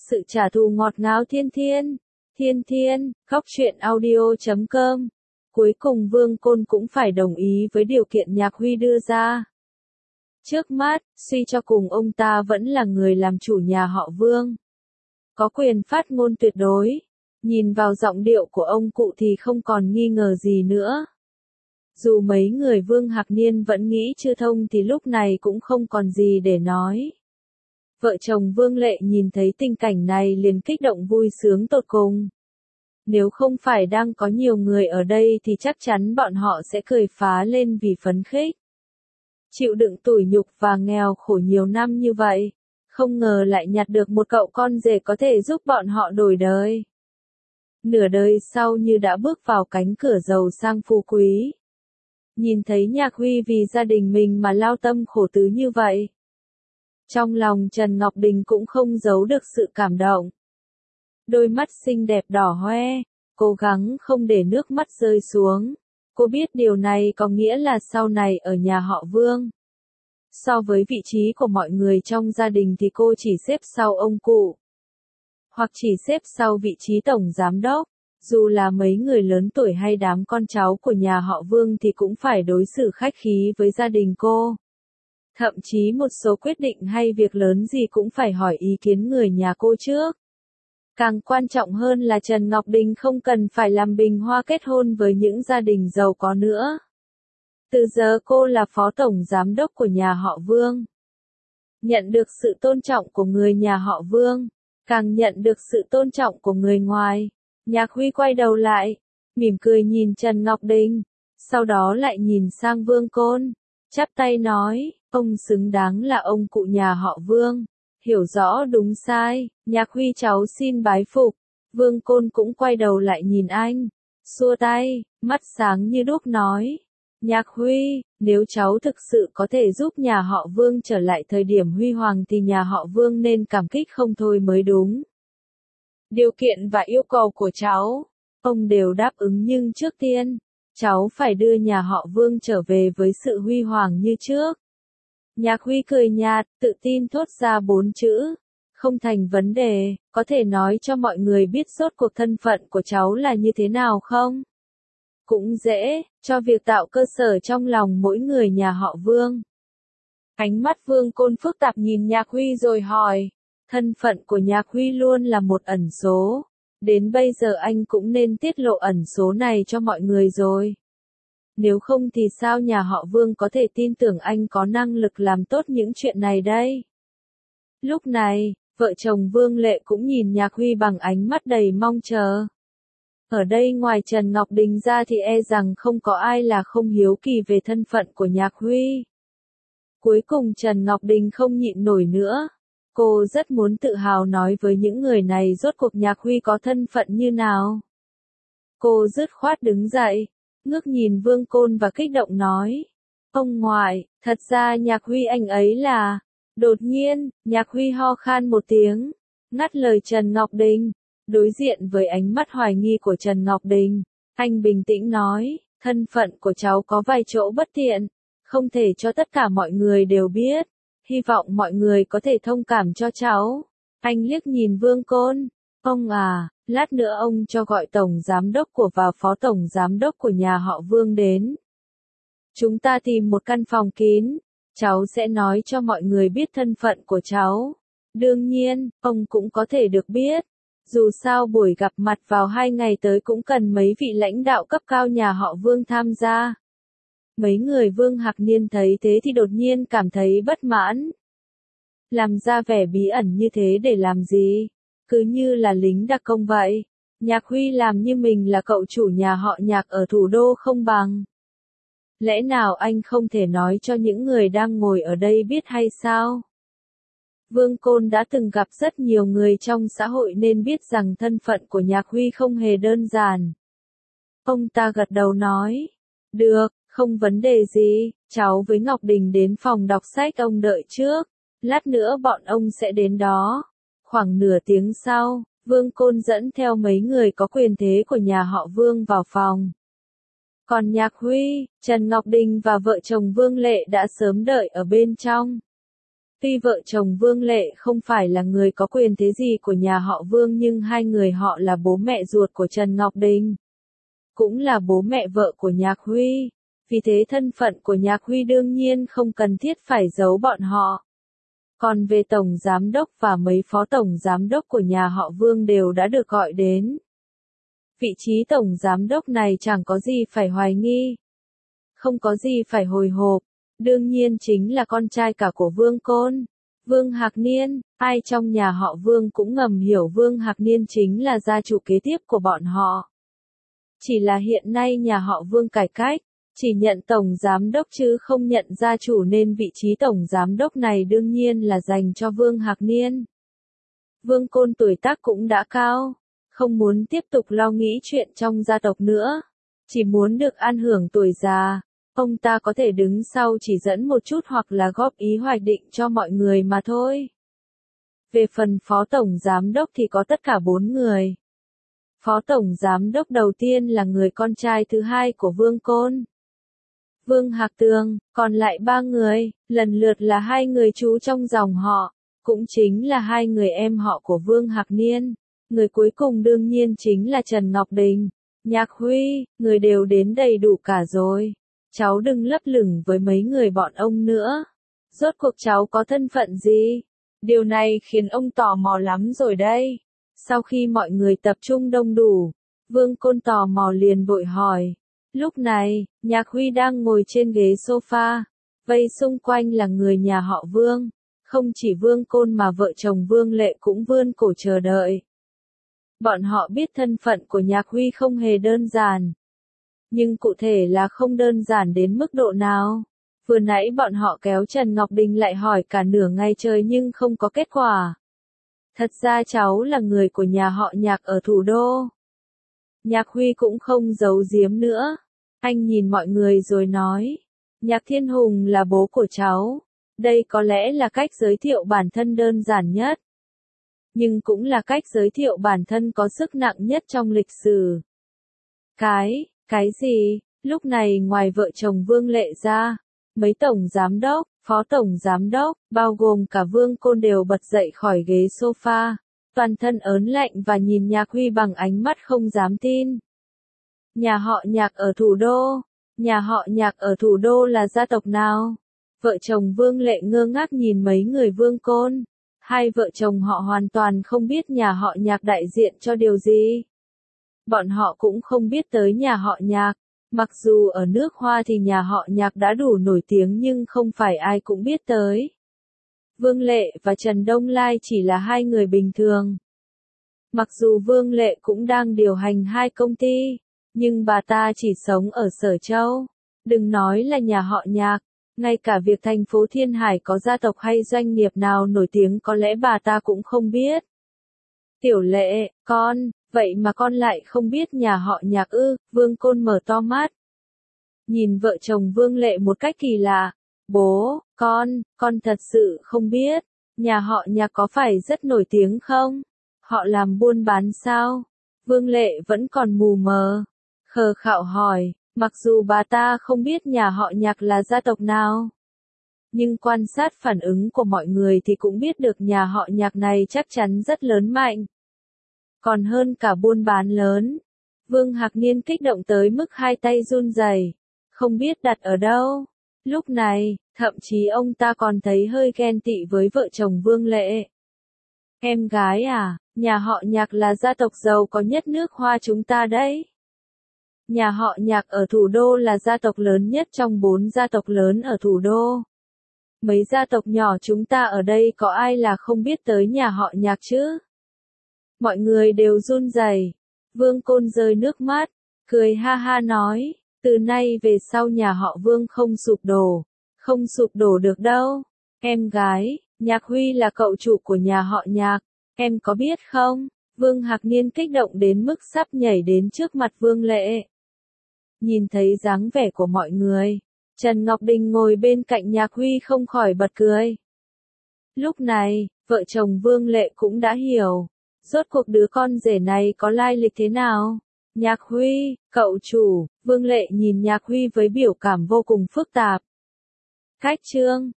sự trả thù ngọt ngào Thiên Thiên. Thiên Thiên, khóc chuyện audio.com. Cuối cùng Vương Côn cũng phải đồng ý với điều kiện Nhạc Huy đưa ra. Trước mắt, suy cho cùng ông ta vẫn là người làm chủ nhà họ Vương. Có quyền phát ngôn tuyệt đối. Nhìn vào giọng điệu của ông cụ thì không còn nghi ngờ gì nữa. Dù mấy người Vương Hạc Niên vẫn nghĩ chưa thông thì lúc này cũng không còn gì để nói. Vợ chồng Vương Lệ nhìn thấy tình cảnh này liền kích động vui sướng tột cùng. Nếu không phải đang có nhiều người ở đây thì chắc chắn bọn họ sẽ cười phá lên vì phấn khích. Chịu đựng tủi nhục và nghèo khổ nhiều năm như vậy, không ngờ lại nhặt được một cậu con rể có thể giúp bọn họ đổi đời. Nửa đời sau như đã bước vào cánh cửa giàu sang phú quý. Nhìn thấy Nhạc Huy vì gia đình mình mà lao tâm khổ tứ như vậy. Trong lòng Trần Ngọc Đình cũng không giấu được sự cảm động. Đôi mắt xinh đẹp đỏ hoe, cố gắng không để nước mắt rơi xuống. Cô biết điều này có nghĩa là sau này ở nhà họ Vương. So với vị trí của mọi người trong gia đình thì cô chỉ xếp sau ông cụ. Hoặc chỉ xếp sau vị trí tổng giám đốc. Dù là mấy người lớn tuổi hay đám con cháu của nhà họ Vương thì cũng phải đối xử khách khí với gia đình cô. Thậm chí một số quyết định hay việc lớn gì cũng phải hỏi ý kiến người nhà cô trước. Càng quan trọng hơn là Trần Ngọc Đình không cần phải làm bình hoa kết hôn với những gia đình giàu có nữa. Từ giờ cô là phó tổng giám đốc của nhà họ Vương. Nhận được sự tôn trọng của người nhà họ Vương, càng nhận được sự tôn trọng của người ngoài. Nhạc Huy quay đầu lại, mỉm cười nhìn Trần Ngọc Đình, sau đó lại nhìn sang Vương Côn, chắp tay nói, ông xứng đáng là ông cụ nhà họ Vương, hiểu rõ đúng sai. Nhạc Huy cháu xin bái phục. Vương Côn cũng quay đầu lại nhìn anh, xua tay, mắt sáng như đuốc nói, Nhạc Huy, nếu cháu thực sự có thể giúp nhà họ Vương trở lại thời điểm huy hoàng thì nhà họ Vương nên cảm kích không thôi mới đúng. Điều kiện và yêu cầu của cháu, ông đều đáp ứng nhưng trước tiên, cháu phải đưa nhà họ Vương trở về với sự huy hoàng như trước. Nhạc Huy cười nhạt, tự tin thốt ra 4 chữ. Không thành vấn đề, có thể nói cho mọi người biết rốt cuộc thân phận của cháu là như thế nào không? Cũng dễ, cho việc tạo cơ sở trong lòng mỗi người nhà họ Vương. Ánh mắt Vương Côn phức tạp nhìn Nhạc Huy rồi hỏi. Thân phận của Nhạc Huy luôn là một ẩn số. Đến bây giờ anh cũng nên tiết lộ ẩn số này cho mọi người rồi. Nếu không thì sao nhà họ Vương có thể tin tưởng anh có năng lực làm tốt những chuyện này đây? Lúc này, vợ chồng Vương Lệ cũng nhìn Nhạc Huy bằng ánh mắt đầy mong chờ. Ở đây ngoài Trần Ngọc Đình ra thì e rằng không có ai là không hiếu kỳ về thân phận của Nhạc Huy. Cuối cùng Trần Ngọc Đình không nhịn nổi nữa. Cô rất muốn tự hào nói với những người này rốt cuộc Nhạc Huy có thân phận như nào. Cô dứt khoát đứng dậy, ngước nhìn Vương Côn và kích động nói. Ông ngoại, thật ra Nhạc Huy anh ấy là... Đột nhiên, Nhạc Huy ho khan một tiếng, ngắt lời Trần Ngọc Đình. Đối diện với ánh mắt hoài nghi của Trần Ngọc Đình, anh bình tĩnh nói, thân phận của cháu có vài chỗ bất tiện, không thể cho tất cả mọi người đều biết. Hy vọng mọi người có thể thông cảm cho cháu. Anh liếc nhìn Vương Côn. Ông à, lát nữa ông cho gọi tổng giám đốc của và phó tổng giám đốc của nhà họ Vương đến. Chúng ta tìm một căn phòng kín. Cháu sẽ nói cho mọi người biết thân phận của cháu. Đương nhiên, ông cũng có thể được biết. Dù sao buổi gặp mặt vào 2 ngày tới cũng cần mấy vị lãnh đạo cấp cao nhà họ Vương tham gia. Mấy người Vương Hạc Niên thấy thế thì đột nhiên cảm thấy bất mãn. Làm ra vẻ bí ẩn như thế để làm gì? Cứ như là lính đặc công vậy. Nhạc Huy làm như mình là cậu chủ nhà họ Nhạc ở thủ đô không bằng. Lẽ nào anh không thể nói cho những người đang ngồi ở đây biết hay sao? Vương Côn đã từng gặp rất nhiều người trong xã hội nên biết rằng thân phận của Nhạc Huy không hề đơn giản. Ông ta gật đầu nói. Được, không vấn đề gì, cháu với Ngọc Đình đến phòng đọc sách ông đợi trước. Lát nữa bọn ông sẽ đến đó. Khoảng nửa tiếng sau, Vương Côn dẫn theo mấy người có quyền thế của nhà họ Vương vào phòng. Còn Nhạc Huy, Trần Ngọc Đình và vợ chồng Vương Lệ đã sớm đợi ở bên trong. Tuy vợ chồng Vương Lệ không phải là người có quyền thế gì của nhà họ Vương nhưng hai người họ là bố mẹ ruột của Trần Ngọc Đình, cũng là bố mẹ vợ của Nhạc Huy. Vì thế thân phận của Nhạc Huy đương nhiên không cần thiết phải giấu bọn họ. Còn về tổng giám đốc và mấy phó tổng giám đốc của nhà họ Vương đều đã được gọi đến. Vị trí tổng giám đốc này chẳng có gì phải hoài nghi, không có gì phải hồi hộp, đương nhiên chính là con trai cả của Vương Côn, Vương Hạc Niên. Ai trong nhà họ Vương cũng ngầm hiểu Vương Hạc Niên chính là gia chủ kế tiếp của bọn họ. Chỉ là hiện nay nhà họ Vương cải cách, chỉ nhận tổng giám đốc chứ không nhận gia chủ nên vị trí tổng giám đốc này đương nhiên là dành cho Vương Hạc Niên. Vương Côn tuổi tác cũng đã cao, không muốn tiếp tục lo nghĩ chuyện trong gia tộc nữa, chỉ muốn được ăn hưởng tuổi già. Ông ta có thể đứng sau chỉ dẫn một chút hoặc là góp ý hoạch định cho mọi người mà thôi. Về phần phó tổng giám đốc thì có tất cả 4 người. Phó tổng giám đốc đầu tiên là người con trai thứ hai của Vương Côn, Vương Hạc Tường, còn lại 3 người, lần lượt là 2 người chú trong dòng họ, cũng chính là 2 người em họ của Vương Hạc Niên. Người cuối cùng đương nhiên chính là Trần Ngọc Đình, Nhạc Huy, người đều đến đầy đủ cả rồi. Cháu đừng lấp lửng với mấy người bọn ông nữa. Rốt cuộc cháu có thân phận gì? Điều này khiến ông tò mò lắm rồi đây. Sau khi mọi người tập trung đông đủ, Vương Côn tò mò liền vội hỏi. Lúc này, Nhạc Huy đang ngồi trên ghế sofa, vây xung quanh là người nhà họ Vương. Không chỉ Vương Côn mà vợ chồng Vương Lệ cũng vươn cổ chờ đợi. Bọn họ biết thân phận của Nhạc Huy không hề đơn giản. Nhưng cụ thể là không đơn giản đến mức độ nào. Vừa nãy bọn họ kéo Trần Ngọc Đình lại hỏi cả nửa ngày trời nhưng không có kết quả. Thật ra cháu là người của nhà họ Nhạc ở thủ đô. Nhạc Huy cũng không giấu giếm nữa. Anh nhìn mọi người rồi nói. Nhạc Thiên Hùng là bố của cháu. Đây có lẽ là cách giới thiệu bản thân đơn giản nhất. Nhưng cũng là cách giới thiệu bản thân có sức nặng nhất trong lịch sử. Cái gì? Lúc này ngoài vợ chồng Vương Lệ ra, mấy tổng giám đốc, phó tổng giám đốc, bao gồm cả Vương Côn đều bật dậy khỏi ghế sofa, toàn thân ớn lạnh và nhìn Nhạc Huy bằng ánh mắt không dám tin. Nhà họ Nhạc ở thủ đô? Nhà họ Nhạc ở thủ đô là gia tộc nào? Vợ chồng Vương Lệ ngơ ngác nhìn mấy người Vương Côn. Hai vợ chồng họ hoàn toàn không biết nhà họ Nhạc đại diện cho điều gì. Bọn họ cũng không biết tới nhà họ Nhạc. Mặc dù ở nước Hoa thì nhà họ Nhạc đã đủ nổi tiếng nhưng không phải ai cũng biết tới. Vương Lệ và Trần Đông Lai chỉ là 2 người bình thường. Mặc dù Vương Lệ cũng đang điều hành 2 công ty, nhưng bà ta chỉ sống ở Sở Châu. Đừng nói là nhà họ Nhạc, ngay cả việc thành phố Thiên Hải có gia tộc hay doanh nghiệp nào nổi tiếng có lẽ bà ta cũng không biết. Tiểu Lệ, vậy mà con lại không biết nhà họ Nhạc ư? Vương Côn mở to mắt. Nhìn vợ chồng Vương Lệ một cách kỳ lạ. Bố, con thật sự không biết. Nhà họ Nhạc có phải rất nổi tiếng không? Họ làm buôn bán sao? Vương Lệ vẫn còn mù mờ. Khờ khạo hỏi, mặc dù bà ta không biết nhà họ Nhạc là gia tộc nào. Nhưng quan sát phản ứng của mọi người thì cũng biết được nhà họ Nhạc này chắc chắn rất lớn mạnh. Còn hơn cả buôn bán lớn. Vương Hạc Niên kích động tới mức 2 tay run rẩy, không biết đặt ở đâu. Lúc này, thậm chí ông ta còn thấy hơi ghen tị với vợ chồng Vương Lệ. Em gái à, nhà họ Nhạc là gia tộc giàu có nhất nước Hoa chúng ta đấy. Nhà họ Nhạc ở thủ đô là gia tộc lớn nhất trong 4 gia tộc lớn ở thủ đô. Mấy gia tộc nhỏ chúng ta ở đây có ai là không biết tới nhà họ Nhạc chứ? Mọi người đều run rẩy. Vương Côn rơi nước mắt, cười ha ha nói, từ nay về sau nhà họ Vương không sụp đổ được đâu. Em gái, Nhạc Huy là cậu chủ của nhà họ Nhạc, em có biết không? Vương Hạc Niên kích động đến mức sắp nhảy đến trước mặt Vương Lệ. Nhìn thấy dáng vẻ của mọi người, Trần Ngọc Đình ngồi bên cạnh Nhạc Huy không khỏi bật cười. Lúc này, vợ chồng Vương Lệ cũng đã hiểu, rốt cuộc đứa con rể này có lai lịch thế nào. Nhạc Huy, cậu chủ, Vương Lệ nhìn Nhạc Huy với biểu cảm vô cùng phức tạp. Cách chương